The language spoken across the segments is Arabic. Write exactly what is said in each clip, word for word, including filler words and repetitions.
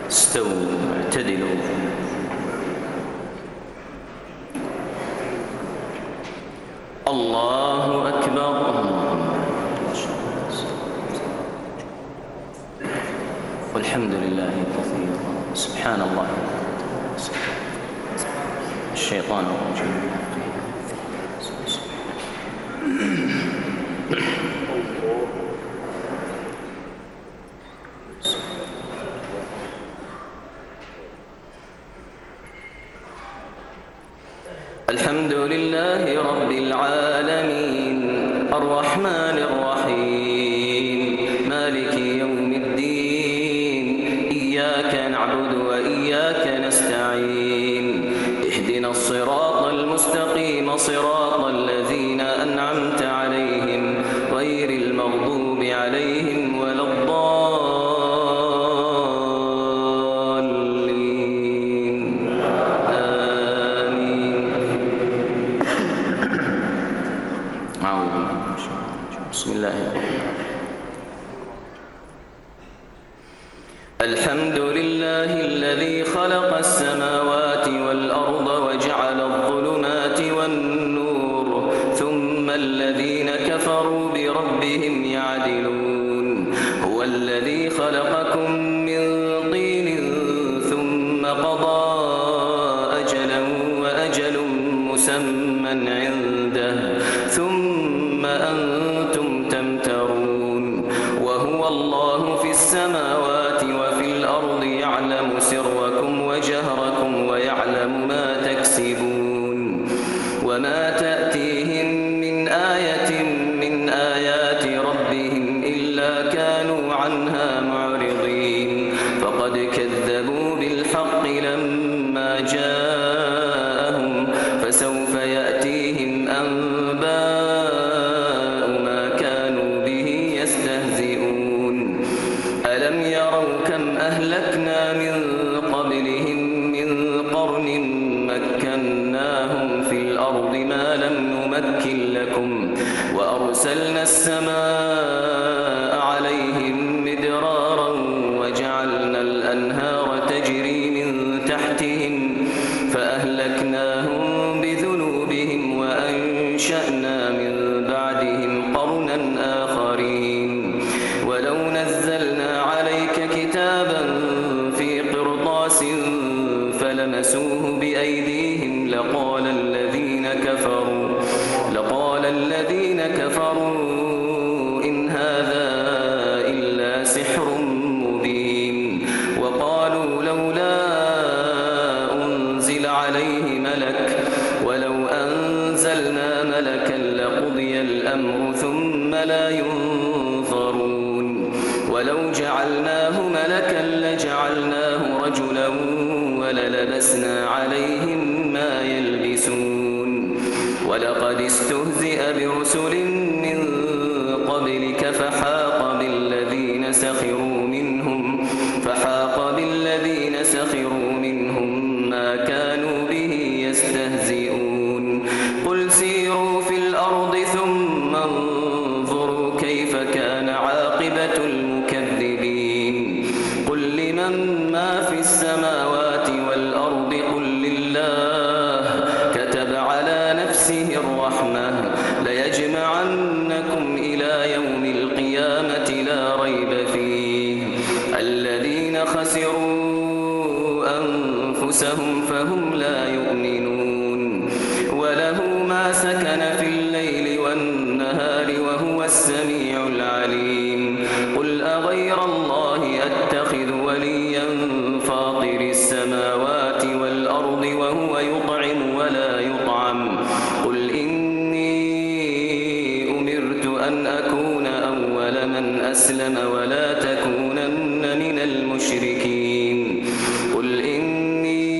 استووا اعتدلوا. الله أكبر. والحمد لله كثيرا. سبحان الله. الشيطان الرجيم. الحمد لله رب العالمين الرحمن الرحيم مالك يوم الدين إياك نعبد وإياك نستعين اهدنا الصراط المستقيم صراط الذين أنعمت عليهم غير المغضوب عليهم ولا الضالين آمين. بسم الله الرحمن الرحيم. الحمد لله الذي خلق السماوات والأرض وجعل الظلمات والنور ثم الذين كفروا بربهم يعدلون. هو الذي خلقكم من طين ثم قضى أجلا وأجل مسمى عنده ثم أنتم تمترون. وهو الله في السماوات وفي الأرض يعلم سركم وجهركم ويعلم ما تكسبون. وما تأتيهم من آية من آيات ربهم إلا كانوا عنها معرضين. فقد كذبوا بالحق لما جاءهم فسوف يأتيهم أنباء ما كانوا به يستهزئون. ألم يروا كم أهلكنا من قبلهم من قرن مكناهم في الأرض ما لم نمكن لكم وأرسلنا السماء عليهم مدرارا وجعلنا الأنهار تجري من تحتهم فأهلكناهم بذنوبهم وأنشأنا من بعدهم قرنا آخرين. ولو نزلنا عليك كتابا في قرطاس فلمسوه بأيديهم لقال الذين كفروا لقال الذين كفروا إن هذا إلا سحر مبين. وقالوا لولا أنزل عليه ملك ولو أنزلنا ملكا لقضي الأمر ثم لا ينظرون. ولو جعلناه ملكا لجعلناه رجلا وللبسنا عليهم ما يلبسون. ولقد استهزئ برسل من قبلك فحاق بالذين سخروا منهم فحاق بالذين سخروا منهم ما كانوا به يستهزئون. قل سيروا في الأرض ثم انظروا كيف كان عاقبة المكذبين. قل لمن ما في السماوات والأرض قل لله كتب على نفسه الرحمة ليجمعنكم إلى يوم القيامة لا ريب فيه. الذين خسروا أنفسهم فهم لا يؤمنون. وله ما سكن في الليل والنهار وهو السميع العليم. قل أغير الله أتخذ وليا فاطر السماوات والأرض وهو يطعم ولا يطعم. قل إني أمرت أن أكون أول من أسلم ولا تكونن من المشركين. قل إني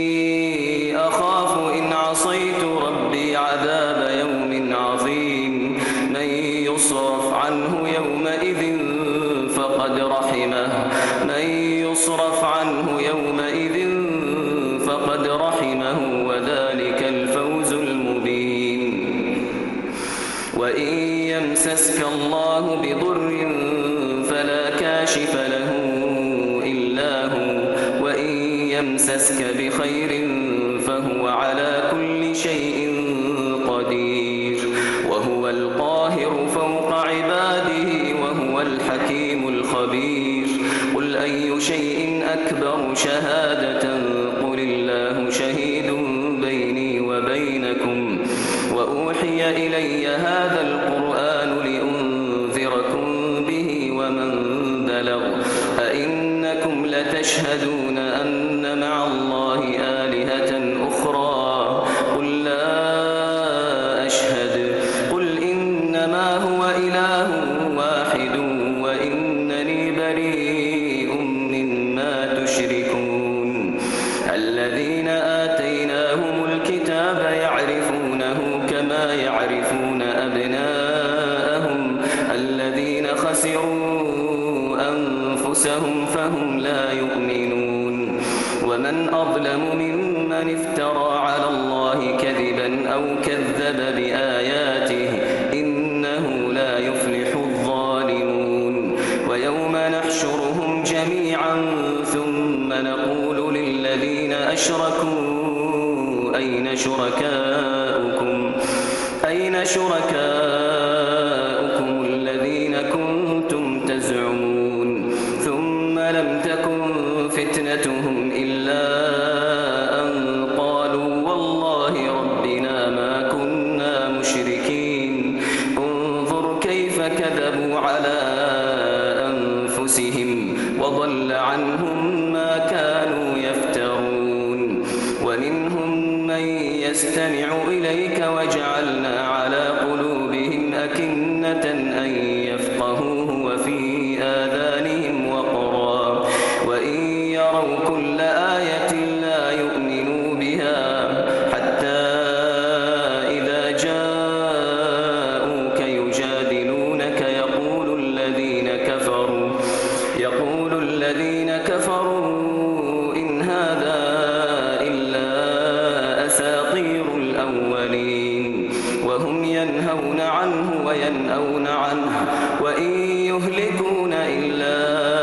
أخاف إن عصيت ربي عذاب يوم عظيم. من يصرف عنه يومئذ فقد رحمه من يصرف عنه يومئذ فقد رحمه وذلك الفوز المبين. وإن يمسسك الله بضر فلا كاشف له إلا هو يمسسك بخير فهو على كل شيء قدير وهو القاهر فوق عباده وهو الحكيم الخبير قل أي شيء أكبر شهادة قل الله شهيد بيني وبينكم وأوحي إلي هذا القرآن لأنذركم به ومن بلغ أئنكم لتشهدون أن مع الله آلهة أخرى قل لا أشهد قل إنما هو إله واحد وإنني بريء مما تشركون الذين آتيناهم الكتاب يعرفونه كما يعرفون أبناءهم الذين خسروا أنفسهم فهم لا يؤمنون ومن أظلم ممن افترى على الله كذبا أو كذب بآياته إنه لا يفلح الظالمون ويوم نحشرهم جميعا ثم نقول للذين أشركوا أين شركاؤكم أين شركاؤكم الذين كنتم تزعمون ثم لم تكن فتنتهم إلا أن قالوا والله ربنا ما كنا مشركين انظر كيف كذبوا على أنفسهم وضل عنهم ما كانوا يفترون ومنهم من يستمع إليك وجعلنا على قلوبهم أكنة أن يفقهوه وفي آذانهم وقرا وإن يروا كل آية لا يؤمنوا بها حتى إذا جاءوك يجادلونك يقول الذين كفروا يقول الذين كفروا إن هذا إلا أساطير الأولين وهم ينهون عنه وينأون عنه وإن يهلكون إلا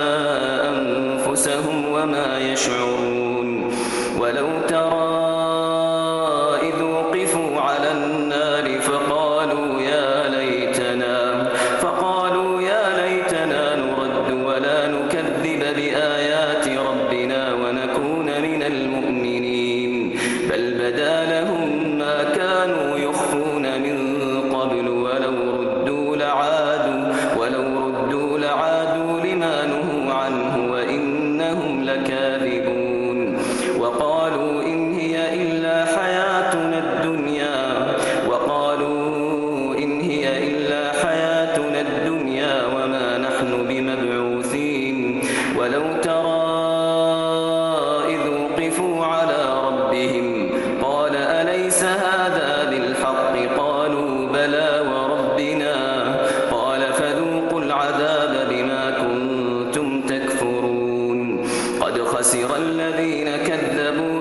أنفسهم وما يشعرون ولو ترى إذ وقفوا على النار فقالوا يا ليتنا فقالوا يا ليتنا نرد ولا نكذب بآيات ربنا ونكون من المؤمنين بل بدا لهم ما كانوا يخفون من قبل ولو ردوا لعادوا ولو ردوا لعادوا لما نهوا عنه وإنهم لكاذبون وقالوا إن هي إلا حياتنا الدنيا وقالوا إن هي إلا حياتنا الدنيا وما نحن بمبعوثين ولو ترى إذ وقفوا على ربهم قال أليس هذا بالحق قالوا بلى وربنا قال فذوقوا العذاب بما كنتم تكفرون قد خسر الذين كذبوا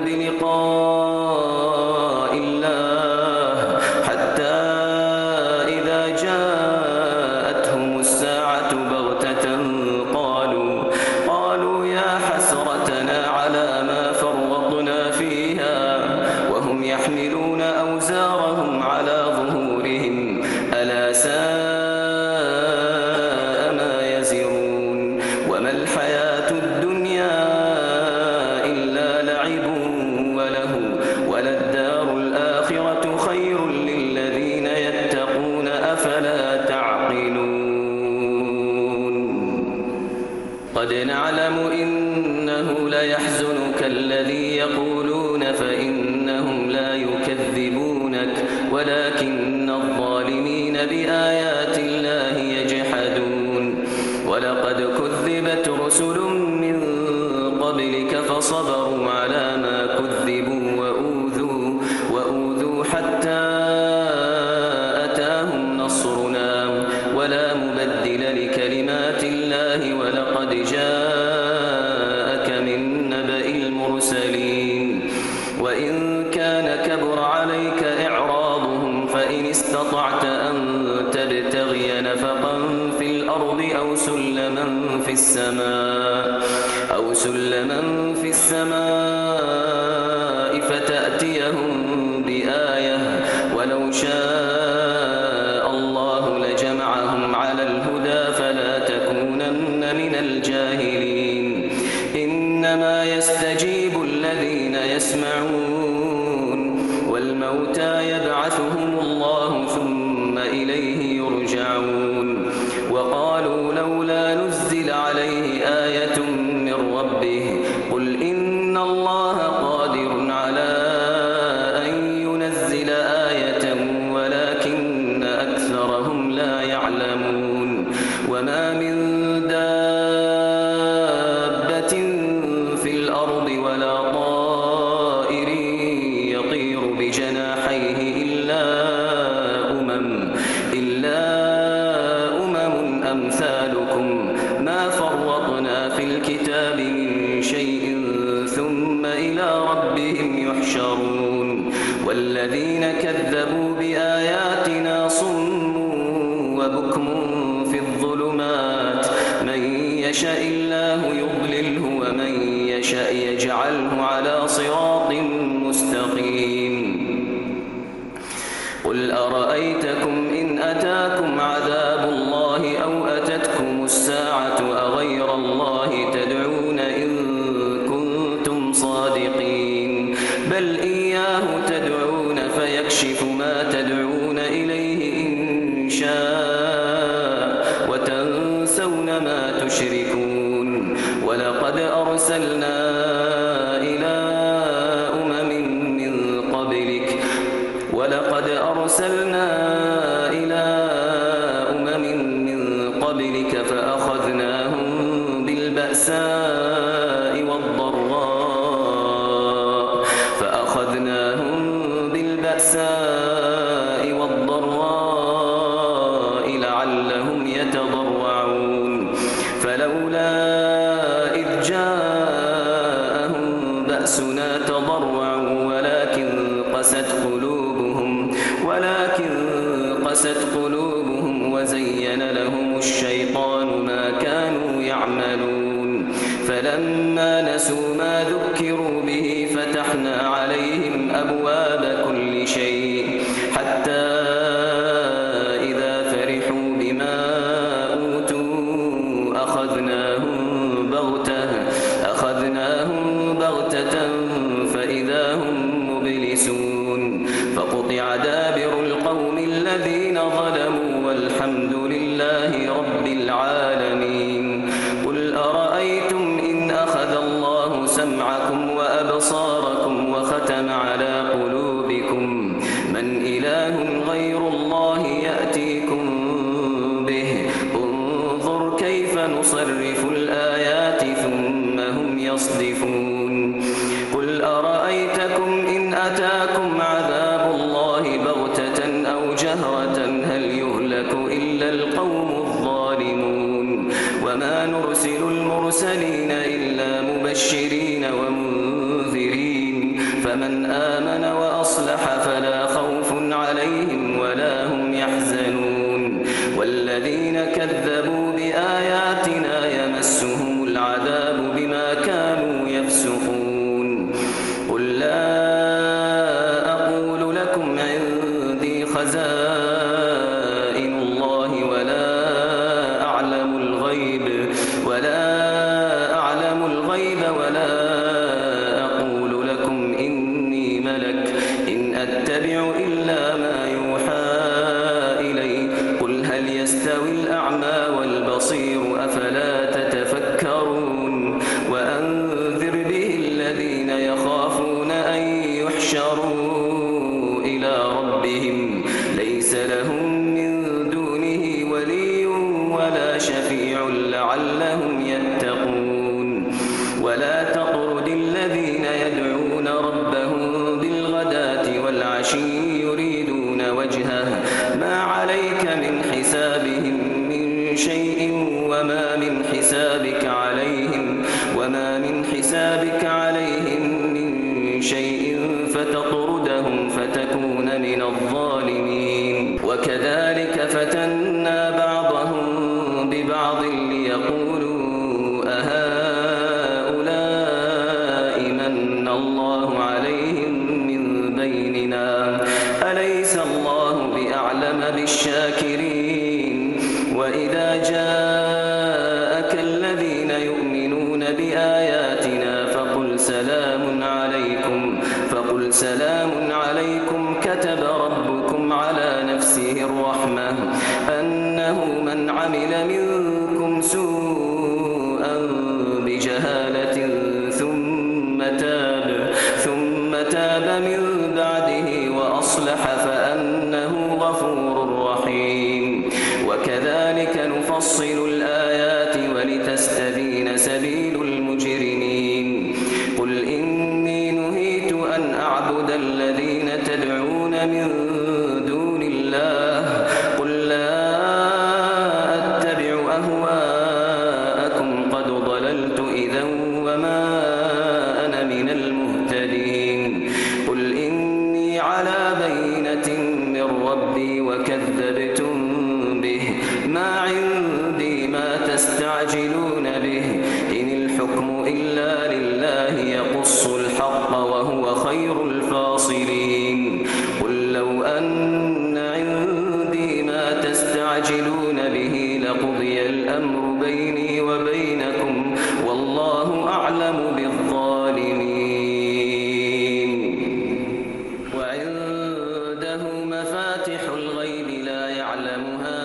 بلقاء الله حتى إذا جاءتهم الساعة بغتة قالوا قالوا يا حسرتنا على ما فرطنا فيها وهم يحملون أوزارهم على ظهورهم ألا ساء ما يزرون وما الحياة الدنيا إلا لعب وله وللدار الآخرة خير للذين يتقون أفلا تعقلون قد نعلم إنه ليحزنك الذي يقولون فإنهم لا يكذبونك ولكن الظالمين بآيات الله يجحدون ولقد كذبت رسل من قبلك فصبروا على ما كذبوا وأوذوا وأوذوا حتى أتاهم نصرنا ولا مبدل لكلمات الله ولقد جاءك من نبأ المرسلين وإن كان كبر عليك إعراضهم فإن استطعت أن تبتغي نفقا في الأرض أو سلما في السماء أو سلما في السماء ربه قل إن الله قادر على أن ينزل آية ولكن أكثرهم لا يعلمون وما من دابة في الأرض ولا طائر يطير بجناحيه إلا أمم إلا أمم أمثالكم ما فرطنا في الكتاب من شيء ثم إلى ربهم يحشرون والذين كذبوا بآياتنا صم وبكم في الظلمات من يشاء الله يضلله ومن يشاء يجعله على صراط مستقيم قل أرأيتكم إن أتاكم عذاب الله أو أتتكم الساعة أغير الله تدعون إن كنتم صادقين بل إياه تدعون فيكشف ما تدعون إليه إن شاء وتنسون ما تشركون ولقد أرسلنا إلى أمم من قبلك ولقد أرسلنا إلى أمم من قبلك فأخذناهم بالبأساء والضراء فأخذناهم بالبأساء والضراء لعلهم يتضرعون فلولا إذ جاءهم بأسنا تضرعوا ولكن قست قلوبهم ولكن قست قلوبهم وزين لهم الشيطان ما كانوا يعملون فلما نسوا ما ذكروا به فتحنا عليهم أبواب كل شيء حتى إذا فرحوا بما أوتوا أخذناهم بغتة أخذناهم بغتة فإذا هم مبلسون فقطع دابر القوم الذين ظلموا والحمد لله رب العالمين قل أرأيتم إن أخذ الله سمعكم وأبصاركم وختم على قلوبكم من إله غير الله يأتيكم به انظر كيف نصرف الآيات ثم هم يصدفون قل أرأيتكم إن أتاكم عذاب الله بغتة أو جهرة هل يهلك إلا القوم الظالمون وما نرسل المرسلين إلا مبشرين ومنذرين فمن آمن وأصلح فلا خوف عليهم ولا هم يحزنون والذين كذبوا بآياتنا يمسهم العذاب بما كانوا يفسقون قل لا أقول لكم عندي خزائن الله ولا أعلم الغيب ولا أعلم الغيب ولا أقول لكم إني ملك إن أتبع إلا ما يوحى إلي قل هل يستوي الأعمى والبصير أفلا تتفكرون وأنذر به الذين يخافون أن يحشروا إلى ربهم ليس لهم من دونه ولي ولا شفيع لعلهم يتقون ولا تطرد الذين يدعون ربهم بالغداة والعشي يريدون وجهه ما عليك من حسابهم من شيء وما من حسابك عليهم وما من حسابك عليهم من شيء فتطردهم فتكون من الظالمين وكذلك فتنا بعضهم ببعض ليقولوا أهؤلاء من الله عليهم من بيننا أليس الله بأعلم بالشاكرين وإذا جاءك الذين يؤمنون بآياتنا فقل سلام عليكم فقل سلام عليكم كتب ربكم على نفسه الرحمة أنه من عمل منكم سوءا بجهالة أعبد الذين تدعون من دون الله قل لا أتبع أهواءكم قد ضللت إذا وما أنا من المهتدين قل إني على بينة من ربي وكذبتم به ما عندي ما تستعجلون به إن الحكم إلا لله يقص الحق وهو خير الفاصلين قل لو أن عندي ما تستعجلون به لقضي الأمر بيني وبينكم والله أعلم بالظالمين وعنده مفاتح الغيب لا يعلمها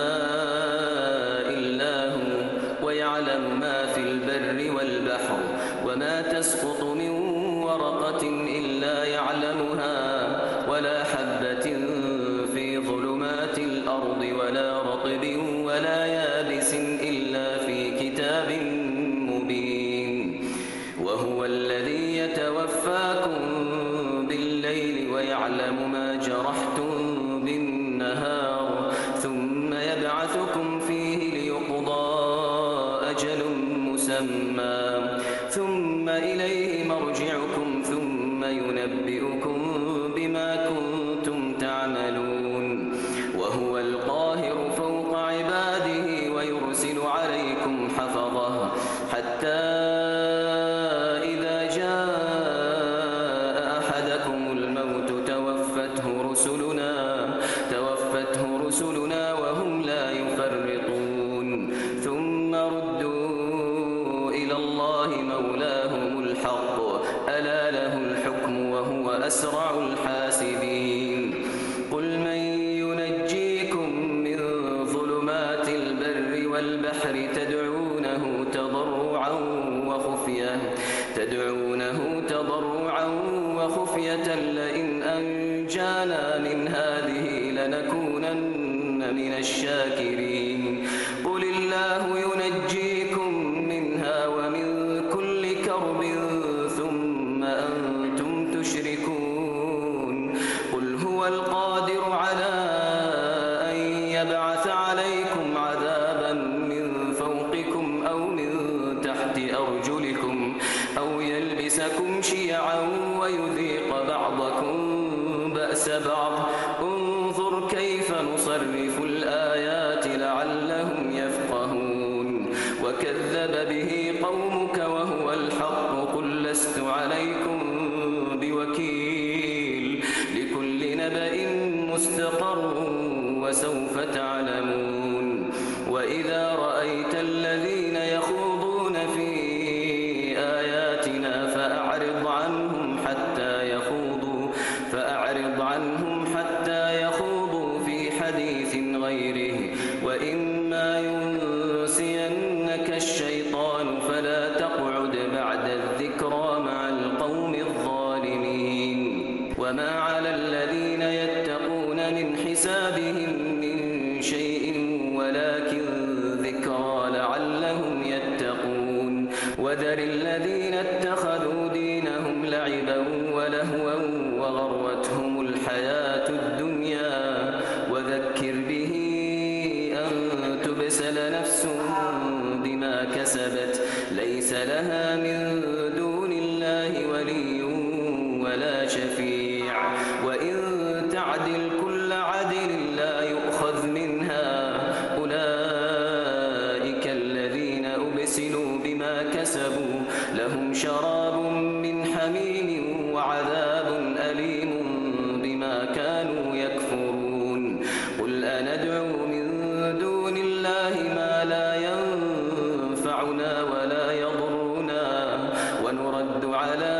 إلا هو ويعلم ما في البر والبحر وما تسقط من ورقة إلا يعلمها ولا حبة في ظلمات الأرض ولا رطب ولا يابس إلا في كتاب مبين وهو الذي يتوفاكم بالليل ويعلم ما جرحتم بالنهار ثم يبعثكم فيه ليقضى أجل مسمى ثم إليه مرجعكم ثم ينبئكم بما كنتم تعملون وهو القاهر فوق عباده ويرسل عليكم حفظه حتى إذا جاء أحدكم الموت توفته رسلنا توفته رسلنا وهم لا يفرطون ثم ردوا إلى الله مولاهم الحق ألا له الحكم وهو أسرع الحاسبين قل من ينجيكم من ظلمات البر والبحر تدعونه تضرعا وخفية تدعونه تضرعا وخفية لئن أنجانا من هذه لنكونن من الشاكرين قل الله ينجيكم منها ومن كل كرب ثم أنتم تشركون قل هو القادر على أن يبعث عليكم عذابا من فوقكم أو من تحت أرجلكم أو يلبسكم شيعا ويذيق بعضكم بأس بعض انظر كيف نصرف الآيات لعلهم يفقهون وكذب به قومك وهو الحق قل لست عليكم بوكيل لكل نبأ مستقر وسوف تعلمون وإذا رأيت الذين يخوضون في آياتنا فأعرض عنهم حتى يخوضوا فأعرض عنهم حتى يخوضوا في حديث غيره وإما ينسينك الشيطان فلا تقعد بعد الذكرى مع القوم الظالمين وما على الذين يتقون من حسابهم من شيء ولكن ذكرى لعلهم يتقون وذر الذين اتخذوا دينهم لعبا ولهوا وغرتهم الحياة الدنيا وذكر به أن تبسل نفس بما كسبت ليس لها من دون الله ولي ولا شفيع وإن تعدل كل عدل لا يؤخذ منها أولئك الذين أبسلوا بما كسبوا لهم شراب من حميم وعذاب أليم بما كانوا يكفرون قل أندعو من دون الله ما لا ينفعنا ولا يضرنا ونرد على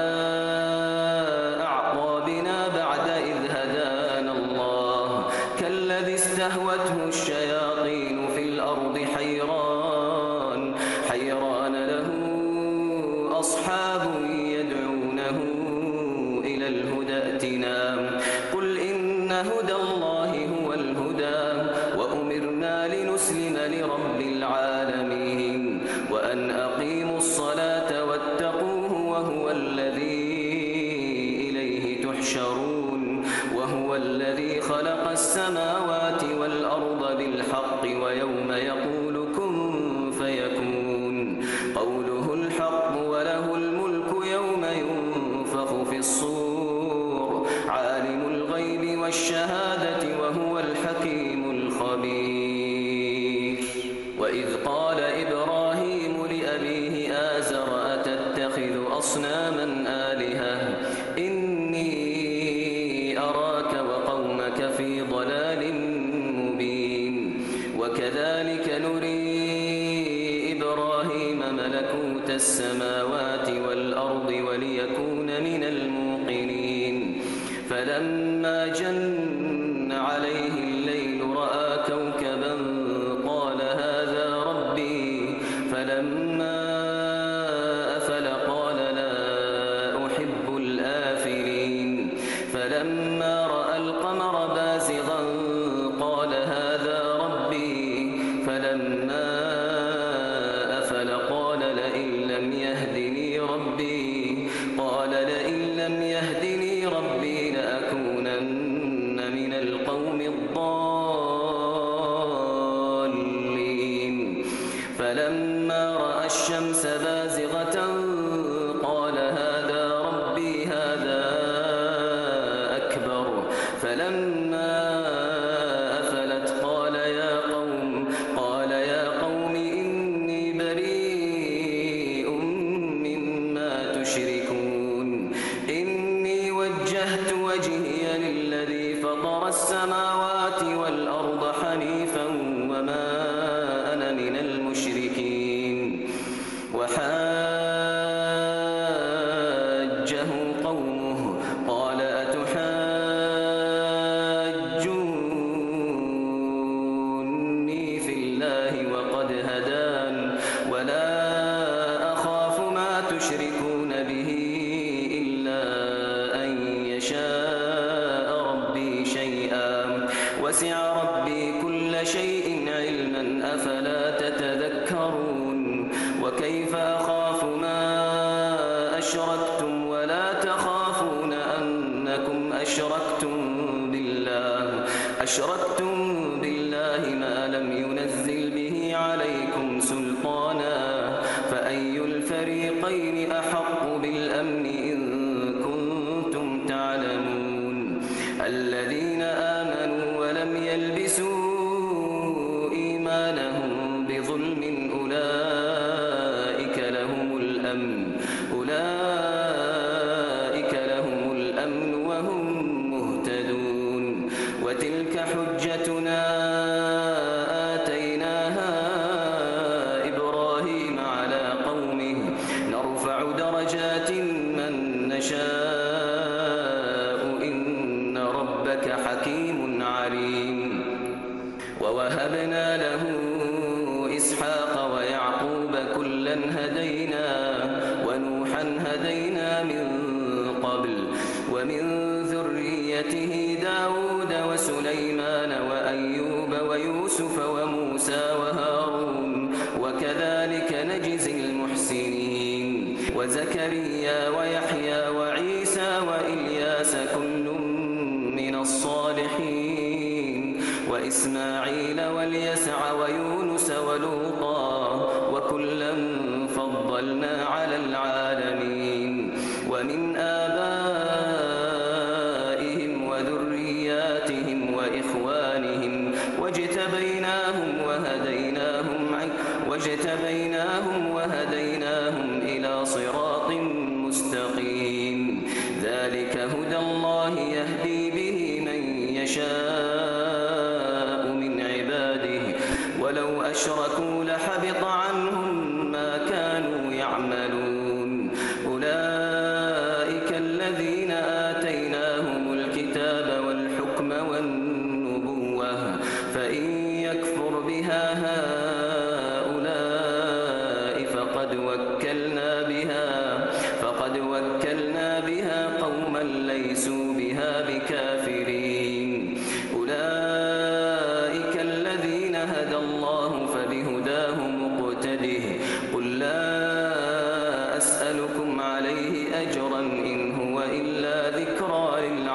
أعقابنا بعد إذ هدانا الله كالذي استهوته الشياطين في الأرض حيران حيران له أصحاب يدعونه إلى الهدى ائتنا قل إن هدى الله هو الهدى وأمرنا لنسلم لرب العالمين وأن أقيموا الصلاة واتقوه وهو الذي إليه تحشرون يحشرون وهو الذي خلق السماوات والأرض بالحق ويوم يقول كن فيكون قوله الحق وله الملك يوم ينفخ في الصور عالم الغيب والشهادة وهو الحكيم الخبير وإذ قال إبراهيم لأبيه آزر أتتخذ أصناما آلهة إني أراك وقومك في ضلال مبين وكذلك نري إبراهيم ملكوت السماوات والأرض وليكون من الموقنين فلما جن عليه الليل رأى كوكبا قال هذا ربي فلما أفل قال لا أحب الآفلين فلما رأى القمر بازغا قال هذا ربي فلما أفل قال لئن لم يهدني ربي قال لئن لم يهدني ربي لأكونن من القوم الضالين فلما رأى الشمس بازغة قال هذا ربي هذا أكبر فلما أفلت قال يا قوم قال يا قوم إني بريء مما تشركون إني وجهت وجهي للذي فطر السماوات والأرض حنيفا وما أنا من المشركين وحاجه قومه قال أتحاجوني في الله وقد هدان ولا أخاف ما تشركون به إلا أن يشاء ربي شيئا وسع ربي كل شيء علما أفلا تتذكرون وكيف أخاف ما أشركتم ولا تخافون أنكم أشركتم بالله أشركتم بالله ما لم ينزل به عليكم سلطانا فأي الفريقين أحق بالأمن إن كنتم تعلمون الذين آمنوا ولم يلبسوا إيمانهم بظلم أولئك لهم الأمن أولئك لهم الأمن وهم مهتدون وتلك حجتنا آتيناها إبراهيم على قومه نرفع درجات من نشاء إن ربك حكيم عليم ووهبنا له إسحاق ويعقوب كلا هدينا ونوحا هدينا من قبل ومن ذريته داود وسليمان وأيوب ويوسف وموسى وهارون وكذلك نجزي المحسنين وزكريا ويحيى وعيسى وإلياس كل من الصالحين وإسماعيل واليسع ويونس ولوطا وكلا فضلنا على العالمين ومن آبائهم وذرياتهم وإخوانهم واجتبيناهم وهديناهم واجتبيناهم وهديناهم إلى صراط مستقيم ذلك هدى الله يهدي به من يشاء من عباده ولو أشركوا لحبط عنهم ما كانوا يعملون أولئك الذين آتيناهم الكتاب والحكم والنبوة فإن يكفر بها هؤلاء فقد وكلنا بها فقد وكلنا بها قوما ليسوا بها بكافرين أولئك الذين هدى الله فبهداه مقتده قل لا أسألكم عليه أجرا إن هو إلا ذكرى للعالمين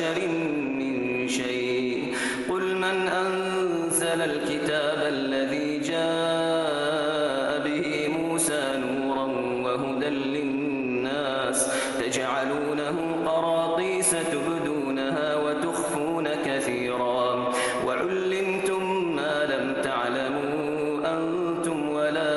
بشر من شيء قل من أنزل الكتاب الذي جاء به موسى نورا وهدى للناس تجعلونه قراطيس تبدونها وتخفون كثيرا وعلمتم ما لم تعلموا أنتم ولا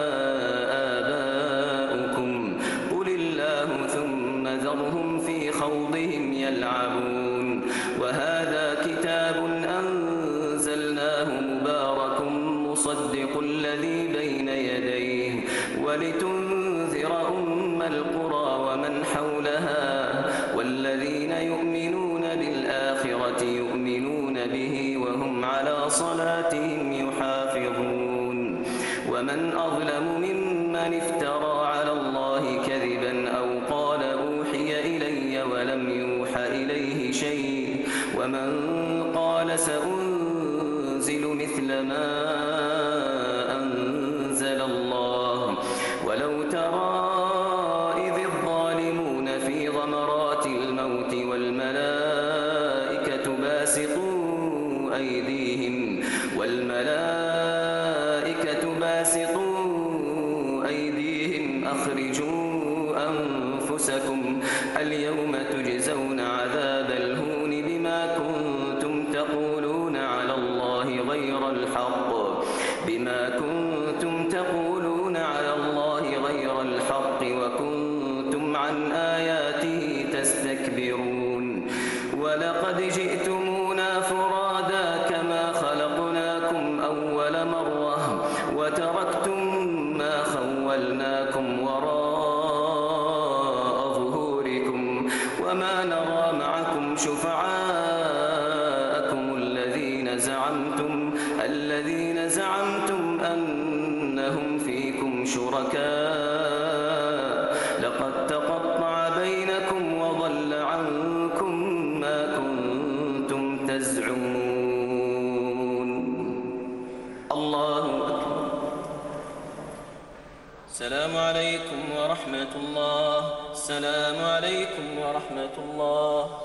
آباؤكم قل الله ثم ذرهم في خوضهم يلعبون وهذا كتاب أنزلناه مبارك مصدق الذي بين يديه ولتنذر أم القرى ومن حولها والذين يؤمنون بالآخرة يؤمنون به وهم على صلاتهم يحافظون ومن أظلم ممن افترى على الله كذبا أو قال أوحي إلي ولم يوح إليه شيء ومن قال سأنزل مثل ما أنزل الله ولو ترى إذ الظالمون في غمرات الموت والملائكة باسطوا أيديهم والملائكة باسطوا أيديهم أخرجوا أنفسكم اليوم تجزون عذاب الهون بما كنتم تقولون على الله غير الحق بما كنتم تقولون على الله غير الحق وكنتم عن آياته تستكبرون ولقد جئتمونا فرادا كما خلقناكم أول مرة وتركتم ما خولناكم وراء ظهوركم وما نرى معكم شفعاءكم الذين زعمتم الذين زعمتم أنهم فيكم شركاء لقد تقطع بينكم وضل عنكم ما كنتم تزعمون الله أكبر. السلام عليكم ورحمة الله. السلام عليكم ورحمة الله.